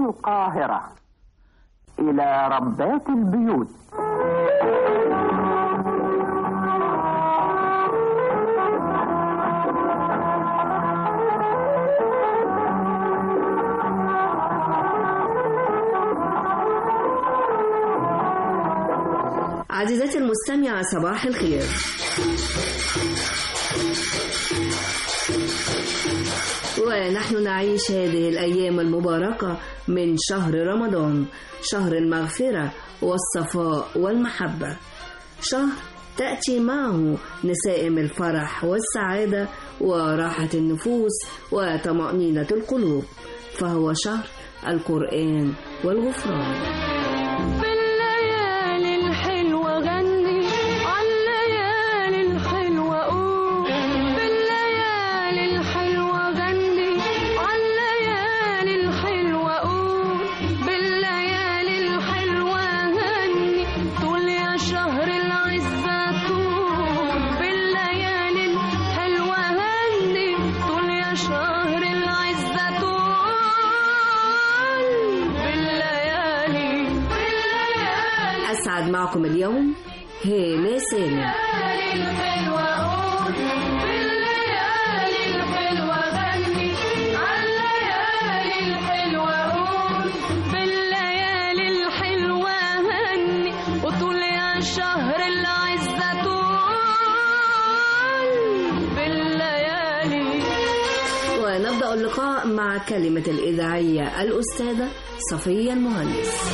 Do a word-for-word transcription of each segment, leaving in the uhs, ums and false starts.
القاهرة إلى ربات البيوت. عزيزتي المستمعة، صباح الخير. ونحن نعيش هذه الأيام المباركة من شهر رمضان، شهر المغفرة والصفاء والمحبة، شهر تأتي معه نسائم الفرح والسعادة وراحة النفوس وطمأنينة القلوب، فهو شهر القرآن والغفران. أسعد معكم اليوم هالة سالم. ونبدأ اللقاء مع كلمة الإذاعية الأستاذة صفية المهندس.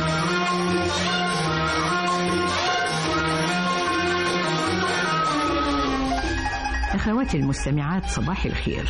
أخواتي المستمعات، صباح الخير.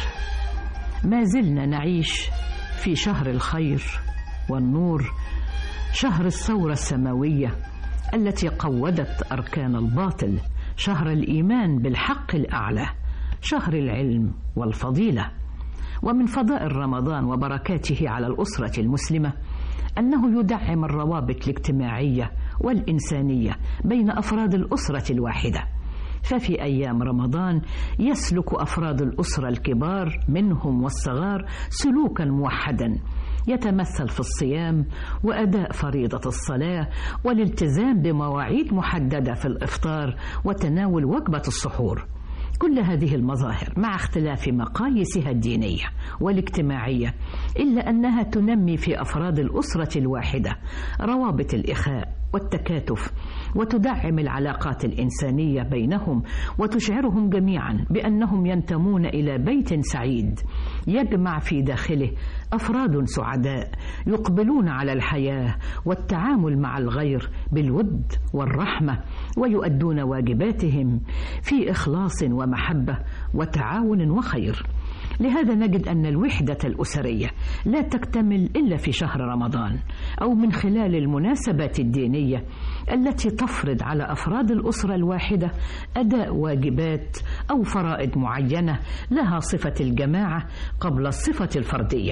ما زلنا نعيش في شهر الخير والنور، شهر الثورة السماوية التي قودت أركان الباطل، شهر الإيمان بالحق الأعلى، شهر العلم والفضيلة. ومن فضائل رمضان وبركاته على الأسرة المسلمة أنه يدعم الروابط الاجتماعية والإنسانية بين أفراد الأسرة الواحدة. ففي أيام رمضان يسلك أفراد الأسرة الكبار منهم والصغار سلوكا موحدا يتمثل في الصيام وأداء فريضة الصلاة والالتزام بمواعيد محددة في الإفطار وتناول وجبة السحور. كل هذه المظاهر مع اختلاف مقاييسها الدينية والاجتماعية إلا أنها تنمي في أفراد الأسرة الواحدة روابط الإخاء والتكاتف، وتدعم العلاقات الإنسانية بينهم، وتشعرهم جميعا بأنهم ينتمون إلى بيت سعيد يجمع في داخله أفراد سعداء يقبلون على الحياة والتعامل مع الغير بالود والرحمة، ويؤدون واجباتهم في إخلاص ومحبة وتعاون وخير. لهذا نجد أن الوحدة الأسرية لا تكتمل إلا في شهر رمضان أو من خلال المناسبات الدينية التي تفرض على أفراد الأسرة الواحدة أداء واجبات أو فرائض معينة لها صفة الجماعة قبل الصفة الفردية،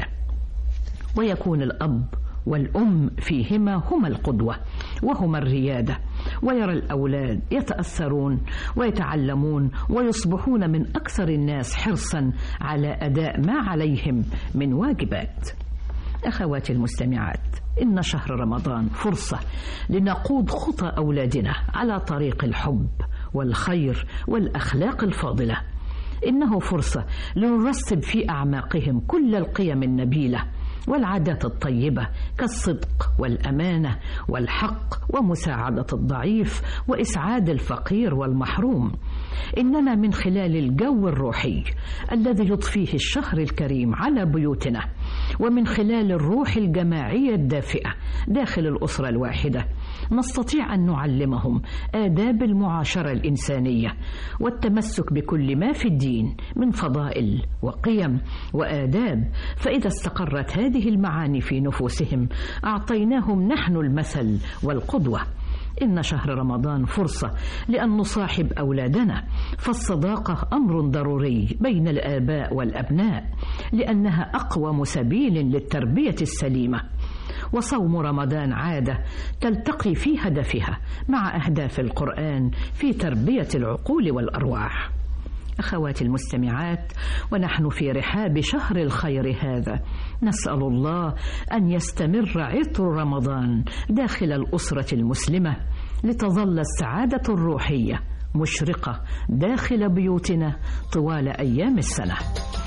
ويكون الأب والأم فيهما هما القدوة وهما الريادة، ويرى الأولاد يتأثرون ويتعلمون ويصبحون من أكثر الناس حرصا على أداء ما عليهم من واجبات. أخواتي المستمعات، إن شهر رمضان فرصة لنقود خطى أولادنا على طريق الحب والخير والأخلاق الفاضلة. إنه فرصة لنرسب في أعماقهم كل القيم النبيلة والعادات الطيبة كالصدق والأمانة والحق ومساعدة الضعيف وإسعاد الفقير والمحروم. إننا من خلال الجو الروحي الذي يضفيه الشهر الكريم على بيوتنا، ومن خلال الروح الجماعية الدافئة داخل الأسرة الواحدة، نستطيع أن نعلمهم آداب المعاشرة الإنسانية والتمسك بكل ما في الدين من فضائل وقيم وآداب. فإذا استقرت هذه المعاني في نفوسهم أعطيناهم نحن المثل والقدوة. إن شهر رمضان فرصة لأن نصاحب أولادنا، فالصداقة أمر ضروري بين الآباء والأبناء لأنها أقوم سبيل للتربية السليمة. وصوم رمضان عادة تلتقي في هدفها مع أهداف القرآن في تربية العقول والأرواح. أخواتي المستمعات، ونحن في رحاب شهر الخير هذا، نسأل الله أن يستمر عطر رمضان داخل الأسرة المسلمة، لتظل السعادة الروحية مشرقة داخل بيوتنا طوال أيام السنة.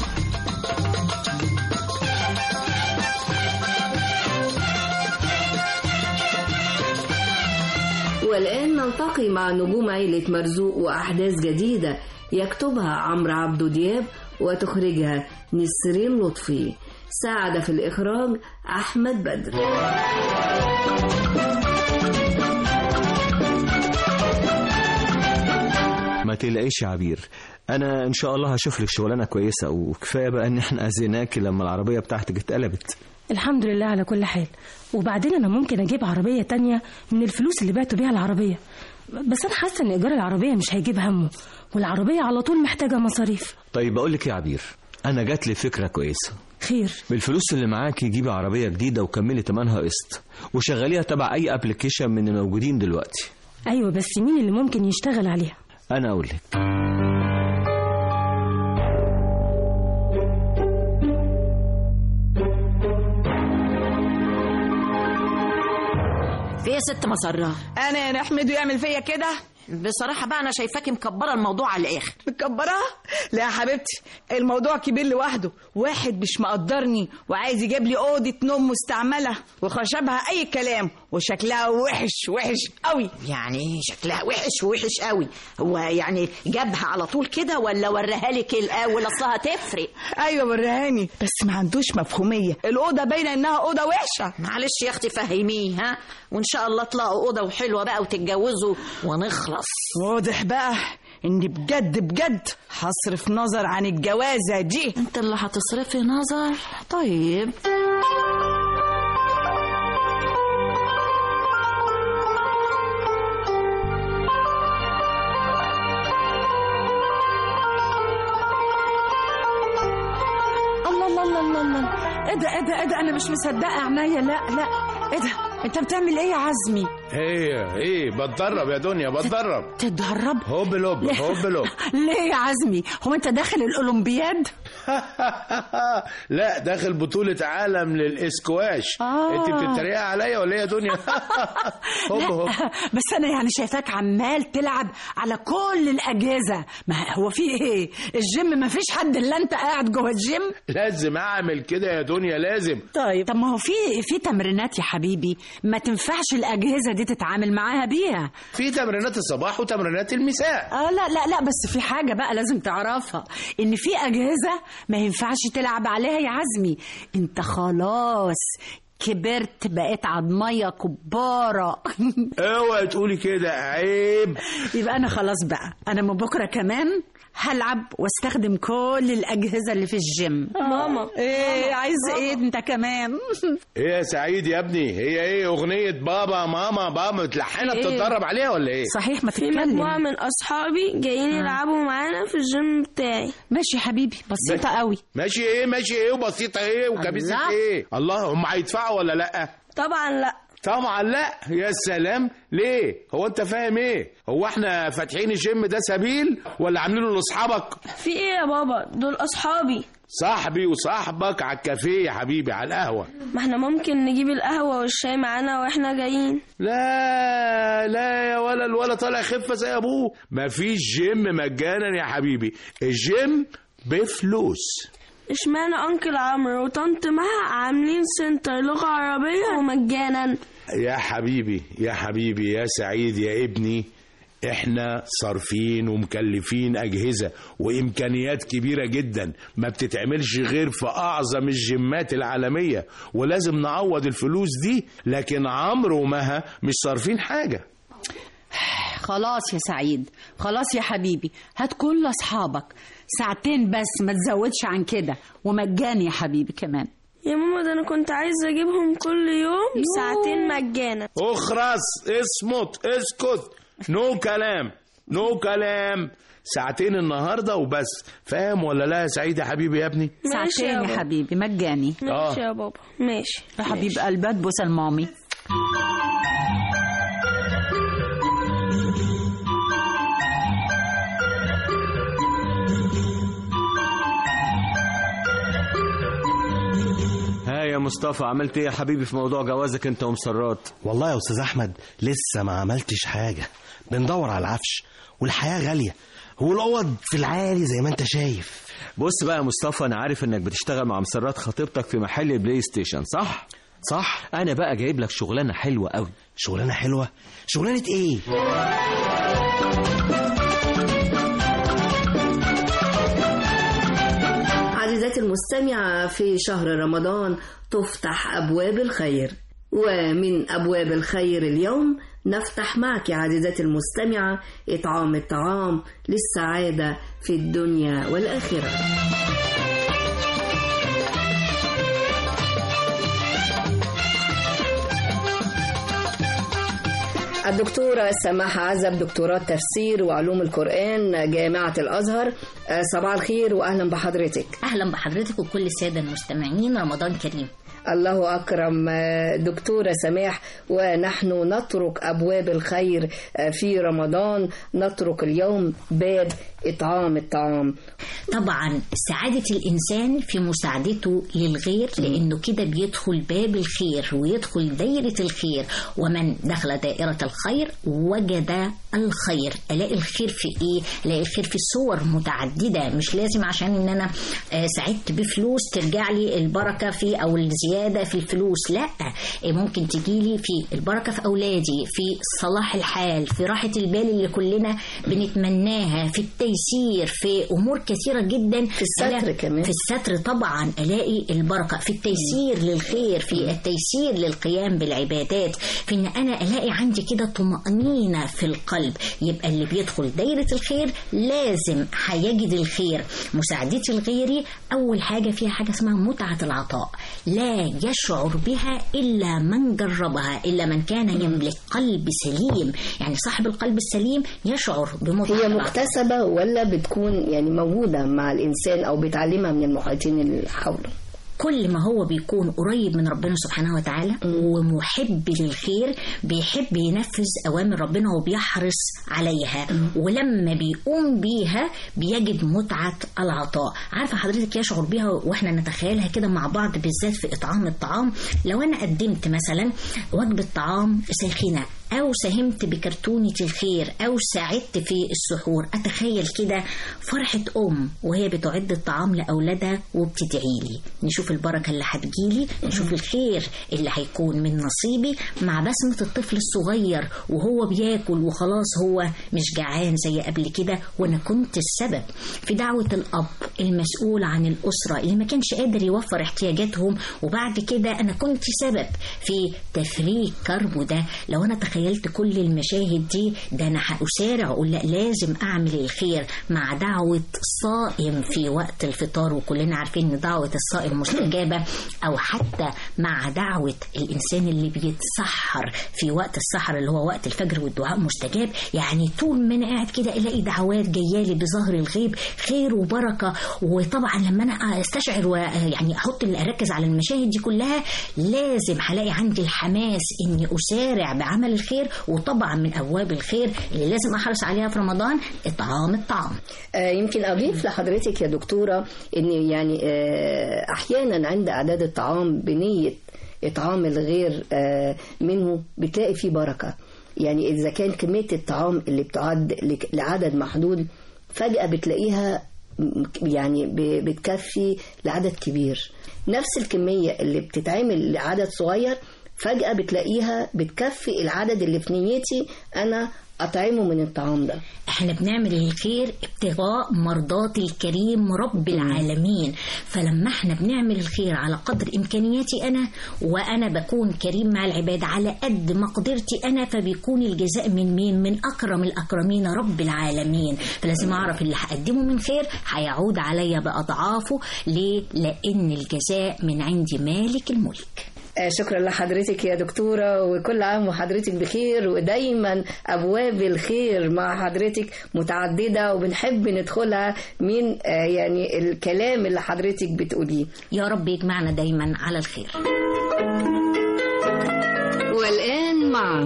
والآن نلتقي مع نجوم عيلة مرزوق وأحداث جديدة يكتبها عمرو عبدو دياب وتخرجها نسرين لطفي. ساعد في الإخراج أحمد بدر. ما تقلقيش يا عبير، أنا إن شاء الله هشوف لك شغلانة كويسة، وكفاية بقى إن إحنا أذيناكي لما العربية بتاعتك اتقلبت. الحمد لله على كل حال. وبعدين أنا ممكن أجيب عربية تانية من الفلوس اللي بعته بيها العربية، بس أنا حاسة إن إيجار العربية مش هيجيب همه، والعربية على طول محتاجة مصاريف. طيب بقول لك يا عبير، أنا جات لي فكرة كويسة. خير؟ بالفلوس اللي معاكي جيبي عربية جديدة وكملي تمنها قسط، وشغليها تبع أي أبليكيشن من الموجودين دلوقتي. أيوة، بس مين اللي ممكن يشتغل عليها؟ أنا أقول لك. في يا ست مسرة؟ انا يا نحمد ويعمل فيا كده؟ بصراحة بقى أنا شايفاكي مكبرة الموضوع على الآخر. مكبرة؟ لا يا حبيبتي، الموضوع كبير لوحده. واحد مش مقدرني وعايز يجيب لي أوضة نوم مستعملة وخشبها أي كلام وشكلها وحش وحش قوي. يعني شكلها وحش وحش قوي؟ هو يعني جابها على طول كده ولا وراها لك الأول؟ أصلها تفرق. أيوة ورهاني، بس ما عندوش مفهومية. الأوضة باينة إنها أوضة وحشة. معلش يا أختي فهميه، ها، وإن شاء الله تلاقوا أوضة وحلوة بقى وتتجوزوا ونخلص. واضح بقى اني بجد بجد هصرف نظر عن الجوازة دي. انت اللي هتصرفي نظر؟ طيب الله الله الله الله الله. ايه ده ايه ده ايه ده؟ انا مش مصدقه عينيا. لا لا، ايه ده؟ انت بتعمل ايه يا عزمي؟ ايه ايه بتدرب يا دنيا، بتدرب. تتدرب؟ هوب لوب هوب لوب. ليه يا عزمي؟ هو انت داخل الاولمبياد؟ لا، داخل بطولة عالم للإسكواش. آه. انت بتتريقي عليا ولا ايه يا دنيا؟ هوب هوب. بس انا يعني شايفاك عمال تلعب على كل الاجهزه. ما هو في ايه؟ الجيم ما فيش حد الا انت قاعد جوه الجيم. لازم اعمل كده يا دنيا، لازم. طيب طب ما هو في في تمرينات يا حبيبي ما تنفعش الاجهزه دي تتعامل معاها بيها. في تمرينات الصباح وتمرينات المساء. اه لا لا لا، بس في حاجه بقى لازم تعرفها، ان في اجهزه ما ينفعش تلعب عليها يا عزمي. انت خلاص كبرت، بقيت عضمية كبارة. اوعي تقولي كده، عيب. يبقى انا خلاص بقى، انا من بكرة كمان هلعب واستخدم كل الأجهزة اللي في الجيم. ماما ايه عايز ايه انت كمان؟ ايه يا سعيد يا ابني، هي ايه اغنية بابا ماما بابا متلحنة إيه؟ بتتدرب عليها ولا ايه؟ صحيح، ما في تتكلم. مجموعة من أصحابي جايين يلعبوا معانا في الجيم بتاعي. ماشي يا حبيبي، بسيطة قوي. ماشي ايه ماشي ايه وبسيطة ايه وكبيسة الله. ايه؟ الله، هم هيدفعوا ولا لأ؟ طبعا لا. طبعا لا. يا سلام، ليه؟ هو انت فاهم ايه؟ هو احنا فاتحين الجيم ده سبيل ولا عاملينه لاصحابك؟ في ايه يا بابا؟ دول أصحابي. صاحبي وصاحبك على الكافيه يا حبيبي، على القهوة. ما احنا ممكن نجيب القهوة والشاي معانا واحنا جايين. لا لا يا ولا الولا طالع خفة زي ابوه. مفيش جيم مجانا يا حبيبي، الجيم بفلوس. اشمعنى أنكل عمرو وطنط مها عاملين سنتر لغة عربية ومجانا؟ يا حبيبي يا حبيبي يا سعيد يا ابني، احنا صارفين ومكلفين اجهزة وامكانيات كبيرة جدا ما بتتعملش غير في اعظم الجيمات العالمية، ولازم نعوض الفلوس دي. لكن عمرو ومها مش صارفين حاجة. خلاص يا سعيد، خلاص يا حبيبي، هات كل اصحابك ساعتين بس، ما تزودش عن كده، ومجاني يا حبيبي كمان. يا ماما ده أنا كنت عايزة أجيبهم كل يوم يوه. ساعتين مجانا. اخرس، اصمت، اسكت، نو كلام نو كلام. ساعتين النهارده وبس، فاهم ولا لا يا سعيد يا حبيبي يا ابني؟ ساعتين يا, يا حبيبي مجاني. ماشي يا بابا، ماشي يا حبيب قلبات، بوس المامي. مصطفى، عملت ايه يا حبيبي في موضوع جوازك انت ومسرات؟ والله يا استاذ احمد لسه ما عملتش حاجه، بندور على العفش والحياه غاليه والعوض في العالي زي ما انت شايف. بص بقى يا مصطفى، انا عارف انك بتشتغل مع مسرات خطيبتك في محل البلاي ستيشن، صح؟ صح. انا بقى جايب لك شغلانه حلوه قوي. شغلانه حلوه؟ شغلانه ايه؟ عزيزاتي المستمعة، في شهر رمضان تفتح أبواب الخير، ومن أبواب الخير اليوم نفتح معك عزيزاتي المستمعة إطعام الطعام للسعادة في الدنيا والآخرة. الدكتورة سماحة عزب، دكتوراه تفسير وعلوم القرآن، جامعة الأزهر. صباح الخير وأهلا بحضرتك. أهلا بحضرتك وكل السادة المستمعين، رمضان كريم. الله أكرم دكتورة سماح، ونحن نترك أبواب الخير في رمضان، نترك اليوم باب إطعام الطعام. طبعا سعادة الإنسان في مساعدته للغير، لأنه كده بيدخل باب الخير ويدخل دائرة الخير، ومن دخل دائرة الخير وجد الخير. ألاقي الخير في إيه؟ ألاقي الخير في صور متعددة، مش لازم عشان إن أنا سعدت بفلوس ترجع لي البركة في أو الزيادة في الفلوس، لا، ممكن تجيلي في البركة في أولادي، في صلاح الحال، في راحة البال اللي كلنا بنتمناها، في التيسير، في أمور كثيرة جدا، في الستر كمان، في الستر طبعا ألاقي البركة، في التيسير للخير، في التيسير للقيام بالعبادات، في إن أنا ألاقي عندي كده طمأنينة في القلب. يبقى اللي بيدخل دايرة الخير لازم هيجد الخير. مساعدتي لغيري أول حاجة فيها حاجة اسمها متعة العطاء، لا يشعر بها إلا من جربها، إلا من كان يملك قلب سليم. يعني صاحب القلب السليم يشعر بمتعة. هي مكتسبة ولا بتكون يعني موجودة مع الإنسان أو بيتعلمها من المحيطين اللي حوله؟ كل ما هو بيكون قريب من ربنا سبحانه وتعالى ومحب للخير بيحب ينفذ أوامر ربنا وبيحرص عليها، ولما بيقوم بيها بيجد متعة العطاء. عارفة حضرتك يشعر بيها وإحنا نتخيلها كده مع بعض، بالذات في إطعام الطعام. لو أنا قدمت مثلا وجبة طعام ساخنة، أو ساهمت بكرتونة الخير، أو ساعدت في السحور، أتخيل كده فرحة أم وهي بتعد الطعام لأولادها وبتدعي لي. نشوف البركة اللي هتجيلي، نشوف الخير اللي هيكون من نصيبي، مع بسمة الطفل الصغير وهو بياكل وخلاص هو مش جعان زي قبل كده، وأنا كنت السبب في دعوة الأب المسؤول عن الأسرة اللي ما كانش قادر يوفر احتياجاتهم، وبعد كده أنا كنت سبب في تفريج كربه ده. لو أنا تخيل تخيلت كل المشاهد دي، ده أنا هأسارع أقول لا، لازم أعمل الخير. مع دعوة صائم في وقت الفطار، وكلنا عارفين إن دعوة الصائم مستجابة، أو حتى مع دعوة الإنسان اللي بيتسحر في وقت السحر اللي هو وقت الفجر والدعاء مستجاب. يعني طول ما أنا قاعد كده ألاقي دعوات جايالي بظهر الغيب، خير وبركة. وطبعا لما أنا أستشعر ويعني أحط أركز على المشاهد دي كلها، لازم هلاقي عندي الحماس إني أسارع بعمل الخير. وطبعا من أبواب الخير اللي لازم أحرص عليها في رمضان إطعام الطعام. آه يمكن أضيف لحضرتك يا دكتورة إن يعني آه أحيانا عند إعداد الطعام بنية إطعام الغير آه منه بتلاقي فيه بركة. يعني إذا كان كمية الطعام اللي بتعد لعدد محدود، فجأة بتلاقيها يعني بتكفي لعدد كبير. نفس الكمية اللي بتتعمل لعدد صغير فجأة بتلاقيها بتكفي العدد اللي في نيتي أنا أطعمه من الطعام ده. احنا بنعمل الخير ابتغاء مرضات الكريم رب العالمين. فلما احنا بنعمل الخير على قدر إمكانياتي أنا، وأنا بكون كريم مع العباد على قد مقدرتي أنا، فبيكون الجزاء من مين؟ من أكرم الأكرمين رب العالمين. فلازم أعرف اللي هقدمه من خير هيعود عليا بأضعافه. ليه؟ لأن الجزاء من عند مالك الملك. شكرا لحضرتك يا دكتورة، وكل عام وحضرتك بخير، ودايما أبواب الخير مع حضرتك متعددة وبنحب ندخلها من يعني الكلام اللي حضرتك بتقوليه. يا رب يجمعنا دايما على الخير. والآن مع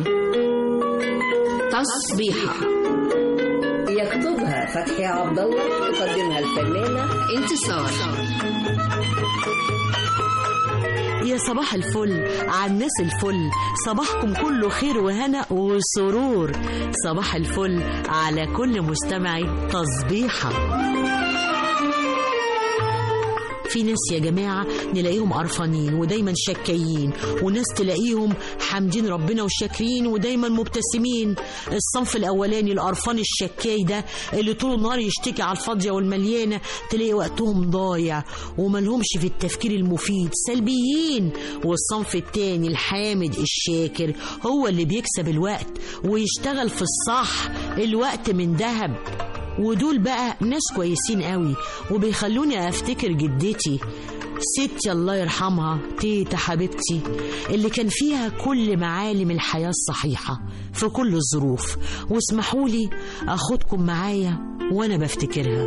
تصبيحة يكتبها فتحي عبد الله، تقدمها الفنانة انتصار. يا صباح الفل على الناس الفل، صباحكم كله خير وهنا وسرور. صباح الفل على كل مستمعي تصبيحة. في ناس يا جماعة نلاقيهم قرفانين ودايما شكايين، وناس تلاقيهم حامدين ربنا وشاكرين ودايما مبتسمين. الصنف الأولاني القرفان الشكاي ده اللي طول النهار يشتكي على الفاضية والمليانة، تلاقي وقتهم ضايع وملهمش في التفكير المفيد، سلبيين. والصنف التاني الحامد الشاكر هو اللي بيكسب الوقت ويشتغل في الصح، الوقت من ذهب. ودول بقى ناس كويسين قوي وبيخلوني افتكر جدتي ستي الله يرحمها، تيتا حبيبتي اللي كان فيها كل معالم الحياة الصحيحة في كل الظروف. واسمحوا لي اخدكم معايا وانا بفتكرها.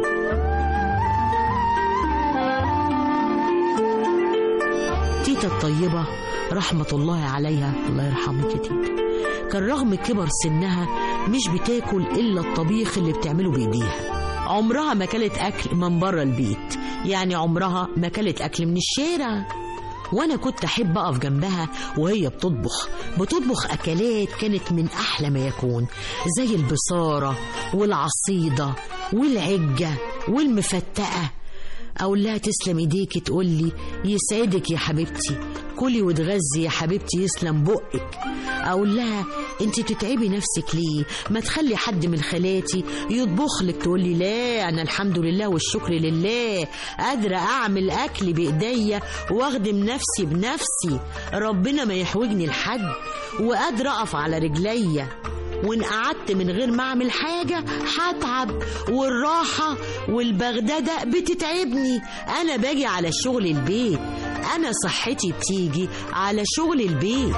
تيتا الطيبة رحمة الله عليها، الله يرحمك يا تيتا، كان رغم كبر سنها مش بتاكل إلا الطبيخ اللي بتعمله بإيديها. عمرها ما كلت أكل من بره البيت، يعني عمرها ما كلت أكل من الشارع. وأنا كنت أحب أقف جنبها وهي بتطبخ بتطبخ أكلات كانت من أحلى ما يكون، زي البصارة والعصيدة والعجة والمفتقة. أقول لها تسلم إيديكي، تقول لي يسعدك يا حبيبتي، كلي وتغذي يا حبيبتي، يسلم بقك. أقول لها انت تتعبي نفسك ليه؟ ما تخلي حد من خالاتي يطبخ لك. تقول لي لا، أنا الحمد لله والشكر لله قادرة أعمل أكل بإيديا وأخدم نفسي بنفسي، ربنا ما يحوجني لحد، وقادرة أقف على رجليا. وإن قعدت من غير ما أعمل حاجة هتعب، والراحة والبغدادة بتتعبني. أنا باجي على شغل البيت، أنا صحتي بتيجي على شغل البيت.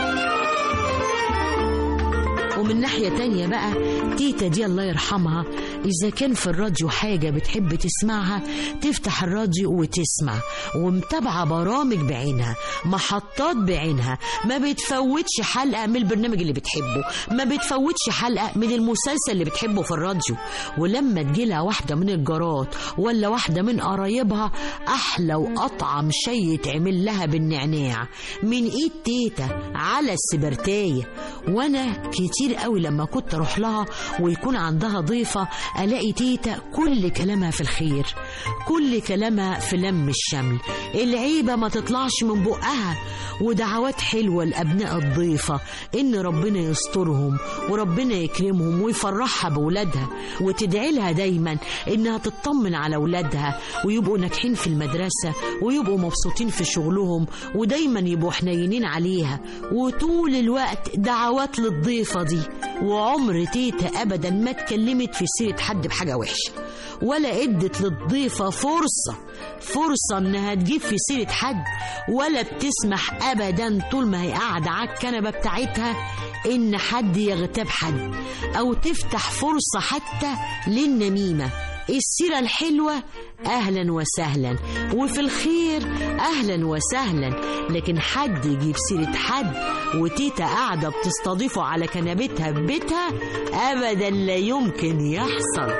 ومن ناحية تانية بقى تيتا دي الله يرحمها، إذا كان في الراديو حاجة بتحب تسمعها تفتح الراديو وتسمع، ومتابعة برامج بعينها، محطات بعينها، ما بتفوتش حلقة من البرنامج اللي بتحبه، ما بتفوتش حلقة من المسلسل اللي بتحبه في الراديو. ولما تجيلها واحدة من الجارات ولا واحدة من قرايبها، أحلى وأطعم شيء يتعمل لها بالنعناع من إيد تيتا على السبرتاية. وأنا كتير قوي لما كنت أروح لها ويكون عندها ضيفة ألاقي تيتا كل كلامها في الخير، كل كلامها في لم الشمل، العيبة ما تطلعش من بقها، ودعوات حلوة لأبناء الضيفة إن ربنا يسترهم وربنا يكرمهم ويفرحها بولادها، وتدعي لها دايما إنها تطمن على ولادها ويبقوا ناجحين في المدرسة ويبقوا مبسوطين في شغلهم ودايما يبقوا حنينين عليها. وطول الوقت دعوات للضيفة دي. وعمر تيتا أبدا ما اتكلمت في سيرة حد بحاجة وحشة، ولا ادت للضيفة فرصة فرصة انها تجيب في سيرة حد، ولا بتسمح ابدا طول ما هي قاعدة على الكنبة بتاعتها ان حد يغتاب حد او تفتح فرصة حتى للنميمة. السيرة الحلوة أهلا وسهلا، وفي الخير أهلا وسهلا، لكن حد يجيب سيرة حد وتيتا قاعدة بتستضيفه على كنبتها في بيتها أبدا لا يمكن يحصل.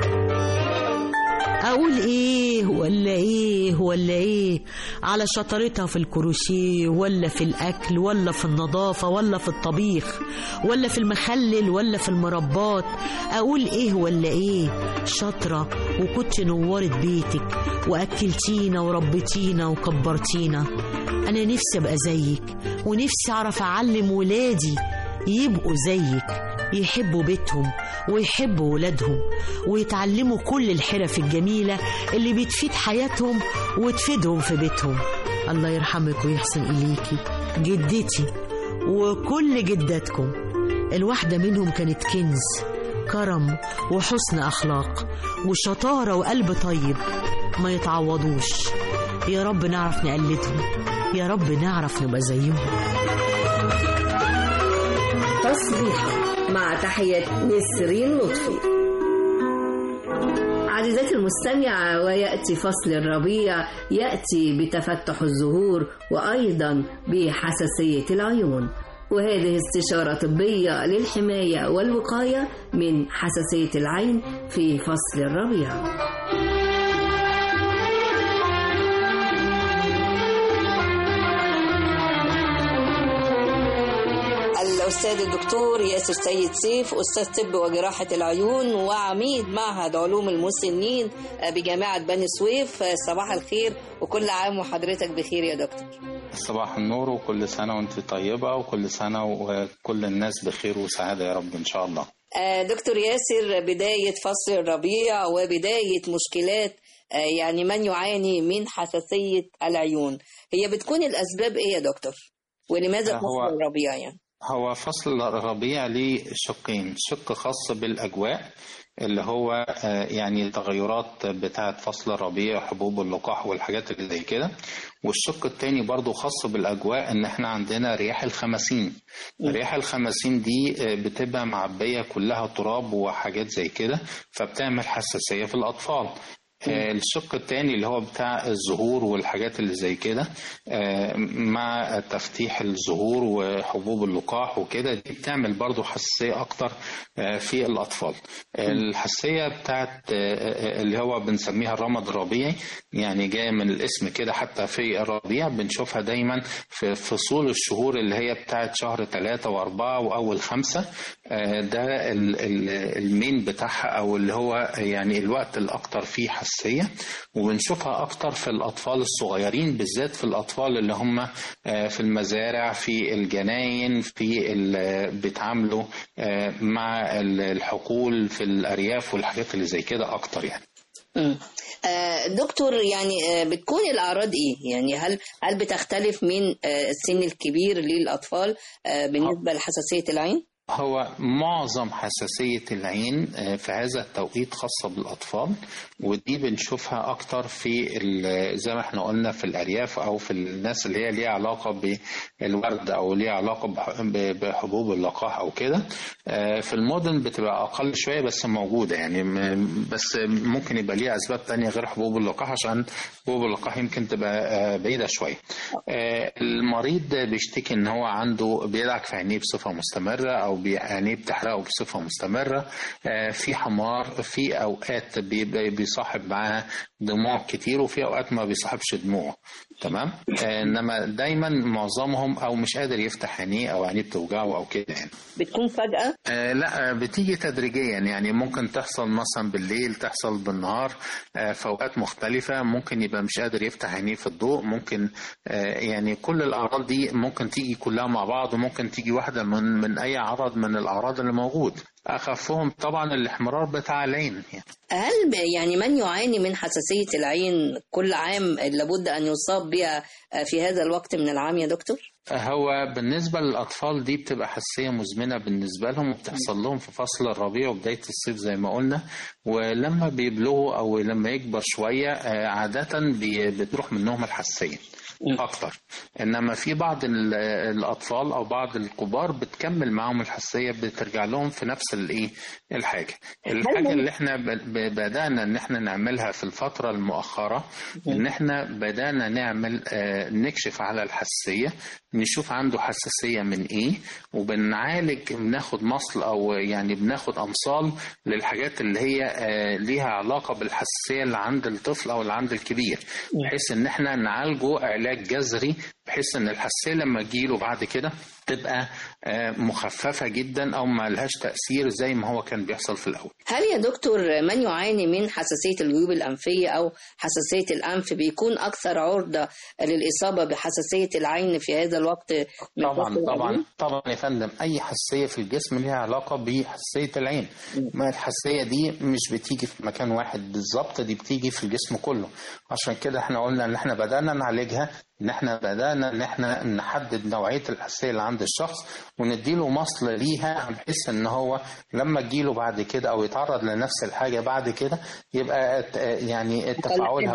أقول إيه ولا إيه ولا إيه على شطارتها في الكروشيه ولا في الأكل ولا في النظافة ولا في الطبيخ ولا في المخلل ولا في المربات. أقول إيه ولا إيه شاطرة، وكنت نورت بيتك وأكلتينا وربتينا وكبرتينا. أنا نفسي أبقى زيك، ونفسي أعرف أعلم ولادي يبقوا زيك، يحبوا بيتهم ويحبوا ولادهم ويتعلموا كل الحرف الجميلة اللي بتفيد حياتهم وتفيدهم في بيتهم. الله يرحمك ويحسن إليكي جدتي وكل جداتكم، الواحدة منهم كانت كنز، كرم وحسن أخلاق وشطارة وقلب طيب ما يتعوضوش. يا رب نعرف نقلدهم، يا رب نعرف نبقى زيهم. تصبيحة مع تحية نسرين لطفي. عزيزاتي المستمعة، ويأتي فصل الربيع، يأتي بتفتح الزهور وأيضا بحساسية العيون، وهذه استشارة طبية للحماية والوقاية من حساسية العين في فصل الربيع. الأستاذ الدكتور ياسر سيد سيف، أستاذ طب وجراحة العيون وعميد معهد علوم المسنين بجامعة بني سويف. صباح الخير وكل عام وحضرتك بخير يا دكتور. صباح النور وكل سنة وانت طيبة وكل سنة وكل الناس بخير وسعادة يا رب إن شاء الله. دكتور ياسر، بداية فصل الربيع وبداية مشكلات يعني من يعاني من حساسية العيون، هي بتكون الأسباب إيه يا دكتور؟ ولماذا فصل الربيع يعني؟ هو فصل الربيع ليه شقين، شق خاص بالأجواء اللي هو يعني التغيرات بتاعة فصل الربيع، حبوب اللقاح والحاجات اللي زي كده. والشق التاني برضو خاص بالأجواء ان احنا عندنا رياح الخمسين. رياح الخمسين دي بتبقى معبية كلها تراب وحاجات زي كده، فبتعمل حساسية في الأطفال. الشق الثاني اللي هو بتاع الزهور والحاجات اللي زي كده، مع تفتيح الزهور وحبوب اللقاح وكده، دي بتعمل برضو حساسية أكتر في الأطفال. الحساسية بتاعت اللي هو بنسميها الرمد الربيعي، يعني جاية من الاسم كده، حتى في الربيع بنشوفها دايما في فصول الشهور اللي هي بتاعت شهر ثلاثة وأربعة وأول خمسة. ده المين بتاعها أو اللي هو يعني الوقت الأكتر فيه حساسية، وبنشوفها أكتر في الأطفال الصغيرين، بالذات في الأطفال اللي هم في المزارع، في الجناين، في بيتعاملوا مع الحقول في الأرياف والحاجات اللي زي كده أكتر يعني. دكتور، يعني بتكون الأعراض إيه؟ يعني هل هل بتختلف من السن الكبير للأطفال بالنسبة لحساسية العين؟ هو معظم حساسية العين في هذا التوقيت خاصة بالأطفال، ودي بنشوفها أكتر في زي ما احنا قلنا في الأرياف أو في الناس اللي هي ليها علاقة بالورد أو ليها علاقة بحبوب اللقاح أو كده. في المدن بتبقى أقل شوية بس موجودة يعني، بس ممكن يبقى ليها أسباب تانية غير حبوب اللقاح، عشان حبوب اللقاح يمكن تبقى بعيدة شوية. المريض بيشتكي إن هو عنده بيدعك في عينيه بصفة مستمرة، أو عينيه بتحرقه بصفة مستمرة، في حمار، في أوقات بيصاحب معاها دموع كتير، وفي أوقات ما بيصاحبش دموع. تمام. إنما دايما معظمهم أو مش قادر يفتح عينيه أو عينيه بتوجعه أو كده يعني. بتكون فجأة؟ آه لا، بتيجي تدريجيا يعني، ممكن تحصل مثلا بالليل، تحصل بالنهار، آه في أوقات مختلفة. ممكن يبقى مش قادر يفتح عينيه في الضوء، ممكن آه يعني كل الأعراض دي ممكن تيجي كلها مع بعض، وممكن تيجي واحدة من من أي عرض من الأعراض اللي موجود. أخفهم طبعا الاحمرار بتاع العين يعني. هل يعني من يعاني من حساسية العين كل عام لابد أن يصاب بها في هذا الوقت من العام يا دكتور؟ هو بالنسبة للأطفال دي بتبقى حساسية مزمنة بالنسبة لهم، وبتحصل لهم في فصل الربيع وبداية الصيف زي ما قلنا. ولما بيبلغوا أو لما يكبر شوية عادة بتروح منهم الحساسية أكتر. إنما في بعض الأطفال أو بعض الكبار بتكمل معهم الحساسية، بترجع لهم في نفس الإيه الحاجة. الحاجة اللي إحنا بدأنا إن إحنا نعملها في الفترة المؤخرة، إن إحنا بدأنا نعمل نكشف على الحساسية، نشوف عنده حساسية من إيه، وبنعالج، بناخد مصل أو يعني بناخد أمصال للحاجات اللي هي ليها علاقة بالحساسية اللي عند الطفل أو اللي عند الكبير، بحيث إن إحنا نعالجه علاج جذري، بحيث ان الحساسية لما تجيله بعد كده تبقى مخففة جدا او ما لهاش تأثير زي ما هو كان بيحصل في الاول. هل يا دكتور من يعاني من حساسية الجيوب الأنفية او حساسية الأنف بيكون اكثر عرضة للإصابة بحساسية العين في هذا الوقت؟ طبعا طبعا طبعا يا فندم، اي حساسية في الجسم لها علاقة بحساسية العين. ما الحساسية دي مش بتيجي في مكان واحد بالظبط، دي بتيجي في الجسم كله. عشان كده احنا قلنا ان احنا بدأنا نعالجها، ان احنا بدأنا ان احنا نحدد نوعية الحساسية اللي عند الشخص، ونديله مصل ليها، بحيث ان هو لما تجيله بعد كده او يتعرض لنفس الحاجة بعد كده يبقى يعني تفاعلها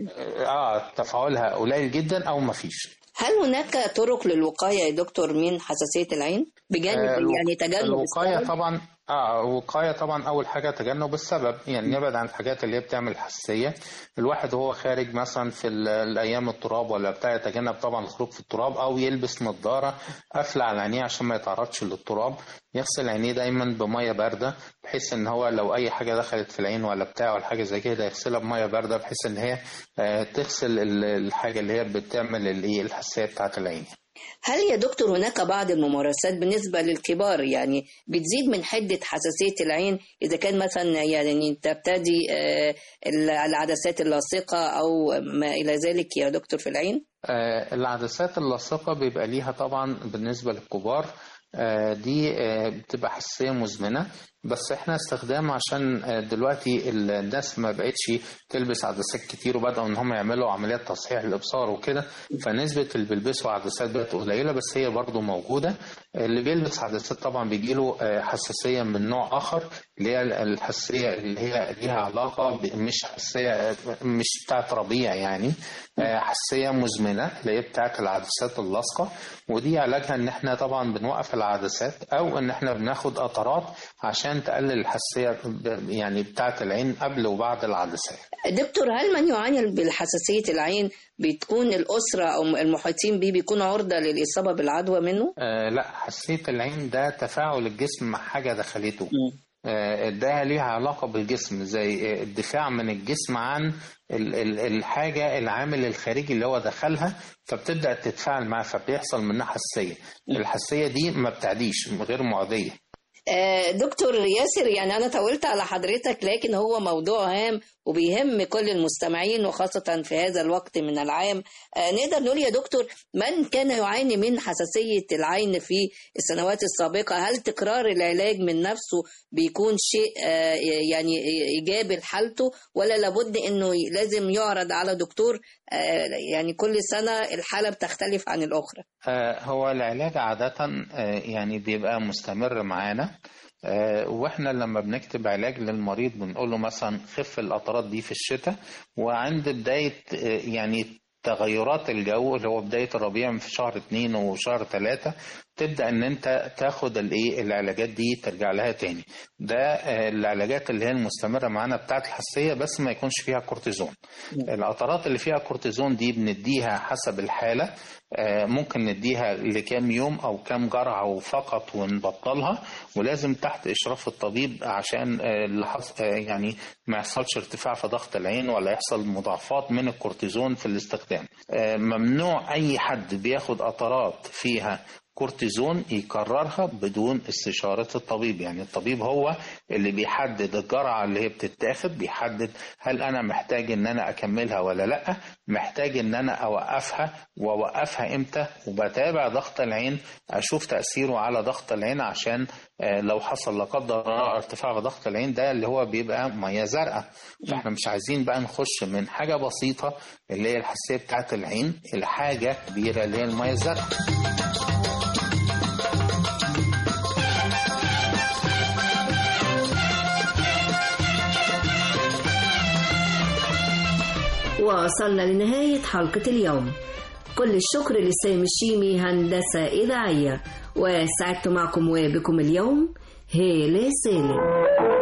اه تفاعلها قليل جدا او ما فيش. هل هناك طرق للوقاية يا دكتور من حساسية العين بجانب آه يعني تجنب الوقاية؟ طبعا اه وقاية طبعا. اول حاجة تجنب السبب، يعني نبعد عن الحاجات اللي هي بتعمل حساسية. الواحد وهو خارج مثلا في الايام التراب ولا بتاع، يتجنب طبعا الخروج في التراب، او يلبس نظارة قافلة على عينيه عشان ما يتعرضش للتراب. يغسل عينيه دايما بمية باردة، بحيث ان هو لو اي حاجة دخلت في العين ولا بتاع ولا حاجة زي كده يغسلها بمية باردة، بحيث ان هي تغسل الحاجة اللي هي بتعمل الايه الحساسية بتاعت العين. هل يا دكتور هناك بعض الممارسات بالنسبة للكبار يعني بتزيد من حدة حساسية العين إذا كان مثلا يعني تبتدي العدسات اللاصقة أو ما إلى ذلك يا دكتور في العين؟ العدسات اللاصقة بيبقى ليها طبعا بالنسبة للكبار دي بتبقى حساسية مزمنة، بس احنا استخدام عشان دلوقتي الناس ما بقتش تلبس عدسات كتير وبدأوا ان هم يعملوا عمليات تصحيح الابصار وكده، فنسبة اللي بيلبسوا عدسات بقت قليلة، بس هي برضو موجودة. اللي بيلبس عدسات طبعا بيجيله حساسية من نوع اخر، اللي هي الحساسية اللي هي ليها علاقة مش حساسية مش بتاعت ربيع، يعني حساسية مزمنة اللي هي بتاعت العدسات اللاصقة، ودي علاجها ان احنا طبعا بنوقف العدسات او ان احنا بناخد قطرات عشان تقلل الحساسية يعني بتاعت العين قبل وبعد العدسات. دكتور، هل من يعاني بالحساسية العين بتكون الأسرة أو المحيطين به بيكون عرضة للإصابة بالعدوى منه؟ آه لا، حساسية العين ده تفاعل الجسم مع حاجة دخلته. آه ده ليها علاقة بالجسم، زي الدفاع من الجسم عن الحاجة العامل الخارجي اللي هو دخلها، فبتبدأ تتفاعل معاه فبيحصل منها حساسية. الحساسية دي ما بتعديش، غير معدية. دكتور ياسر، يعني أنا طولت على حضرتك، لكن هو موضوع هام وبيهم كل المستمعين وخاصة في هذا الوقت من العام. نقدر نقول يا دكتور، من كان يعاني من حساسية العين في السنوات السابقة، هل تكرار العلاج من نفسه بيكون شيء يعني إيجابي لحالته، ولا لابد أنه لازم يعرض على دكتور يعني كل سنة الحالة بتختلف عن الأخرى؟ هو العلاج عادة يعني بيبقى مستمر معانا، واحنا لما بنكتب علاج للمريض بنقول له مثلا خف القطرات دي في الشتاء، وعند بداية يعني تغيرات الجو اللي هو بداية الربيع في شهر اتنين وشهر تلاتة تبدأ ان انت تاخد الايه العلاجات دي ترجع لها تاني. ده العلاجات اللي هي المستمرة معانا بتاعت الحساسية، بس ما يكونش فيها كورتيزون. القطرات اللي فيها كورتيزون دي بنديها حسب الحالة، ممكن نديها لكام يوم او كام جرعة فقط ونبطلها، ولازم تحت اشراف الطبيب عشان يعني ما يحصلش ارتفاع في ضغط العين ولا يحصل مضاعفات من الكورتيزون في الاستخدام. ممنوع اي حد بياخد قطرات فيها كورتيزون يكررها بدون استشارة الطبيب، يعني الطبيب هو اللي بيحدد الجرعة اللي هي بتتاخد، بيحدد هل أنا محتاج إن أنا أكملها ولا لأ، محتاج إن أنا أوقفها وأوقفها إمتى، وبتابع ضغط العين أشوف تأثيره على ضغط العين، عشان لو حصل لا قدر الله ارتفاع في ضغط العين ده اللي هو بيبقى مية زرقاء. فاحنا مش عايزين بقى نخش من حاجة بسيطة اللي هي الحساسية بتاعة العين لحاجة كبيرة اللي هي المية الزرقاء. وصلنا لنهاية حلقة اليوم. كل الشكر لسامي الشيمي هندسة إذاعية، وسعدت معكم وبكم اليوم هالة سالم.